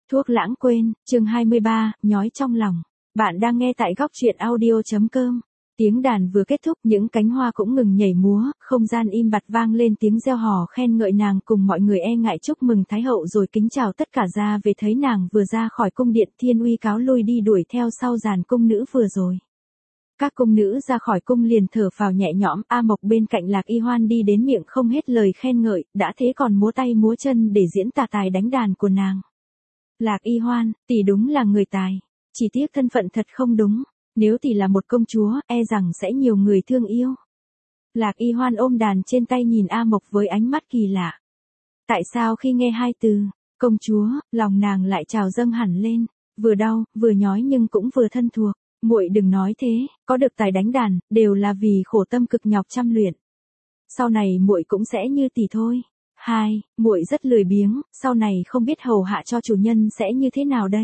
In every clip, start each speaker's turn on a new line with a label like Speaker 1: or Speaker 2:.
Speaker 1: Thuốc lãng quên, chương 23, nhói trong lòng. Bạn đang nghe tại góc truyện audio.com. Tiếng đàn vừa kết thúc, những cánh hoa cũng ngừng nhảy múa, không gian im bặt vang lên tiếng reo hò khen ngợi nàng cùng mọi người e ngại chúc mừng Thái hậu rồi kính chào tất cả ra về thấy nàng vừa ra khỏi cung điện Thiên Uy cáo lui đi đuổi theo sau dàn cung nữ vừa rồi. Các cung nữ ra khỏi cung liền thở phào nhẹ nhõm, A Mộc bên cạnh Lạc Y Hoan đi đến miệng không hết lời khen ngợi, đã thế còn múa tay múa chân để diễn tà tài đánh đàn của nàng. Lạc Y Hoan, tỷ đúng là người tài, chỉ tiếc thân phận thật không đúng, nếu tỷ là một công chúa, e rằng sẽ nhiều người thương yêu. Lạc Y Hoan ôm đàn trên tay nhìn A Mộc với ánh mắt kỳ lạ. Tại sao khi nghe hai từ, công chúa, lòng nàng lại trào dâng hẳn lên, vừa đau, vừa nhói nhưng cũng vừa thân thuộc. Muội đừng nói thế, có được tài đánh đàn, đều là vì khổ tâm cực nhọc chăm luyện. Sau này muội cũng sẽ như tỷ thôi. Hai, muội rất lười biếng, sau này không biết hầu hạ cho chủ nhân sẽ như thế nào đây.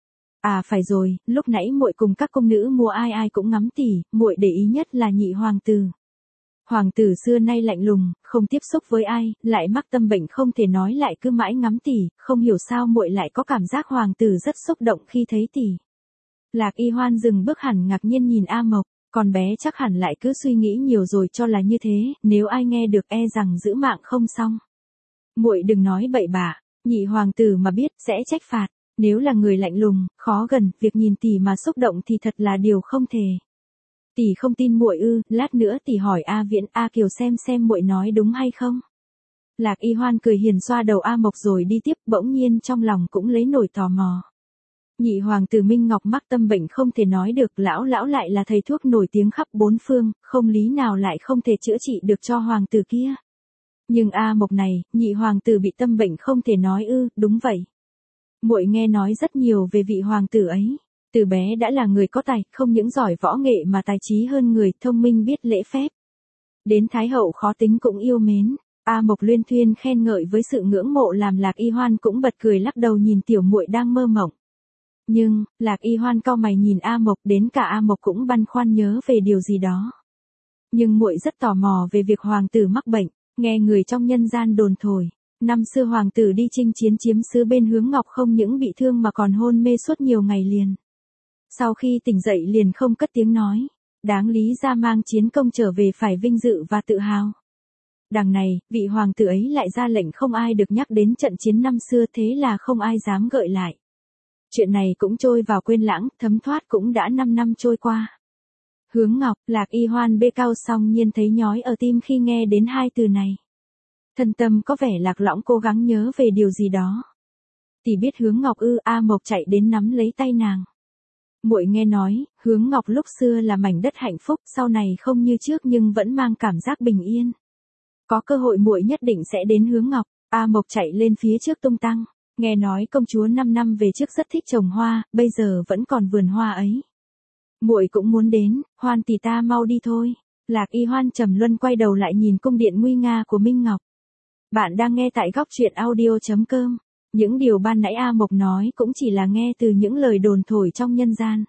Speaker 1: À phải rồi, lúc nãy muội cùng các công nữ mua ai ai cũng ngắm tỷ, muội để ý nhất là nhị hoàng tử. Hoàng tử xưa nay lạnh lùng, không tiếp xúc với ai, lại mắc tâm bệnh không thể nói lại cứ mãi ngắm tỷ, không hiểu sao muội lại có cảm giác hoàng tử rất xúc động khi thấy tỷ. Lạc Y Hoan dừng bước hẳn ngạc nhiên nhìn A Mộc, con bé chắc hẳn lại cứ suy nghĩ nhiều rồi cho là như thế, nếu ai nghe được e rằng giữ mạng không xong. Muội đừng nói bậy bạ, nhị hoàng tử mà biết sẽ trách phạt, nếu là người lạnh lùng, khó gần, việc nhìn tỷ mà xúc động thì thật là điều không thể. Tỷ không tin muội ư? Lát nữa tỷ hỏi A Viễn, A Kiều xem muội nói đúng hay không. Lạc Y Hoan cười hiền xoa đầu A Mộc rồi đi tiếp, bỗng nhiên trong lòng cũng lấy nổi tò mò. Nhị hoàng tử Minh Ngọc mắc tâm bệnh không thể nói được, lão lại là thầy thuốc nổi tiếng khắp bốn phương, không lý nào lại không thể chữa trị được cho hoàng tử kia. Nhưng A Mộc này, nhị hoàng tử bị tâm bệnh không thể nói ư? Đúng vậy. Muội nghe nói rất nhiều về vị hoàng tử ấy. Từ bé đã là người có tài, không những giỏi võ nghệ mà tài trí hơn người, thông minh biết lễ phép. Đến Thái hậu khó tính cũng yêu mến. A Mộc luyên thuyên khen ngợi với sự ngưỡng mộ làm Lạc Y Hoan cũng bật cười lắc đầu nhìn tiểu muội đang mơ mộng. Nhưng, Lạc Y Hoan cau mày nhìn A Mộc, đến cả A Mộc cũng băn khoăn nhớ về điều gì đó. Nhưng muội rất tò mò về việc hoàng tử mắc bệnh, nghe người trong nhân gian đồn thổi. Năm xưa hoàng tử đi chinh chiến chiếm xứ bên hướng Ngọc không những bị thương mà còn hôn mê suốt nhiều ngày liền. Sau khi tỉnh dậy liền không cất tiếng nói, đáng lý ra mang chiến công trở về phải vinh dự và tự hào. Đằng này, vị hoàng tử ấy lại ra lệnh không ai được nhắc đến trận chiến năm xưa, thế là không ai dám gợi lại. Chuyện này cũng trôi vào quên lãng, thấm thoát cũng đã 5 năm trôi qua. Hướng Ngọc, Lạc Y Hoan bê cao song nhiên thấy nhói ở tim khi nghe đến hai từ này. Thân tâm có vẻ lạc lõng cố gắng nhớ về điều gì đó. Tỷ biết Hướng Ngọc ư? A Mộc chạy đến nắm lấy tay nàng. Muội nghe nói, Hướng Ngọc lúc xưa là mảnh đất hạnh phúc, sau này không như trước nhưng vẫn mang cảm giác bình yên. Có cơ hội muội nhất định sẽ đến Hướng Ngọc. A Mộc chạy lên phía trước tung tăng. Nghe nói công chúa 5 năm về trước rất thích trồng hoa, bây giờ vẫn còn vườn hoa ấy. Muội cũng muốn đến, Hoan tỷ ta mau đi thôi. Lạc Y Hoan trầm luân quay đầu lại nhìn cung điện nguy nga của Minh Ngọc. Bạn đang nghe tại góc truyện audio.com. Những điều ban nãy A Mộc nói cũng chỉ là nghe từ những lời đồn thổi trong nhân gian.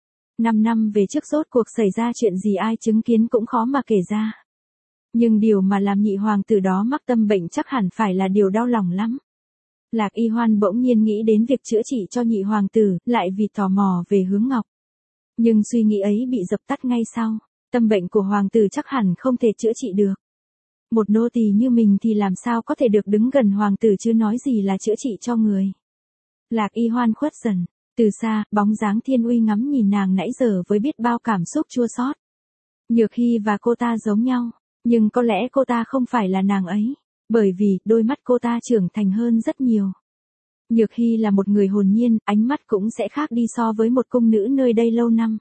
Speaker 1: 5 năm về trước rốt cuộc xảy ra chuyện gì ai chứng kiến cũng khó mà kể ra. Nhưng điều mà làm nhị hoàng tử đó mắc tâm bệnh chắc hẳn phải là điều đau lòng lắm. Lạc Y Hoan bỗng nhiên nghĩ đến việc chữa trị cho nhị hoàng tử, lại vì tò mò về Hướng Ngọc. Nhưng suy nghĩ ấy bị dập tắt ngay sau, tâm bệnh của hoàng tử chắc hẳn không thể chữa trị được. Một nô tỳ như mình thì làm sao có thể được đứng gần hoàng tử chứ nói gì là chữa trị cho người. Lạc Y Hoan khuất dần, từ xa, bóng dáng Thiên Uy ngắm nhìn nàng nãy giờ với biết bao cảm xúc chua xót. Nhược Hy và cô ta giống nhau, nhưng có lẽ cô ta không phải là nàng ấy. Bởi vì, đôi mắt cô ta trưởng thành hơn rất nhiều. Nhược Hy là một người hồn nhiên, ánh mắt cũng sẽ khác đi so với một cung nữ nơi đây lâu năm.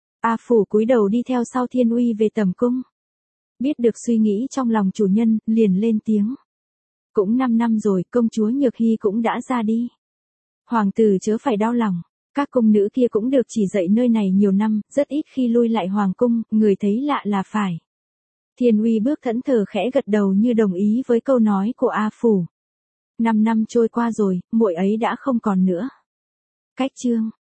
Speaker 1: A Phủ cúi đầu đi theo sau Thiên Uy về tầm cung. Biết được suy nghĩ trong lòng chủ nhân, liền lên tiếng. Cũng 5 năm rồi, công chúa Nhược Hy cũng đã ra đi. Hoàng tử chớ phải đau lòng, các cung nữ kia cũng được chỉ dạy nơi này nhiều năm, rất ít khi lui lại hoàng cung, người thấy lạ là phải. Thiên Uy bước thẫn thờ khẽ gật đầu như đồng ý với câu nói của A Phủ. 5 năm trôi qua rồi, muội ấy đã không còn nữa. Cách chương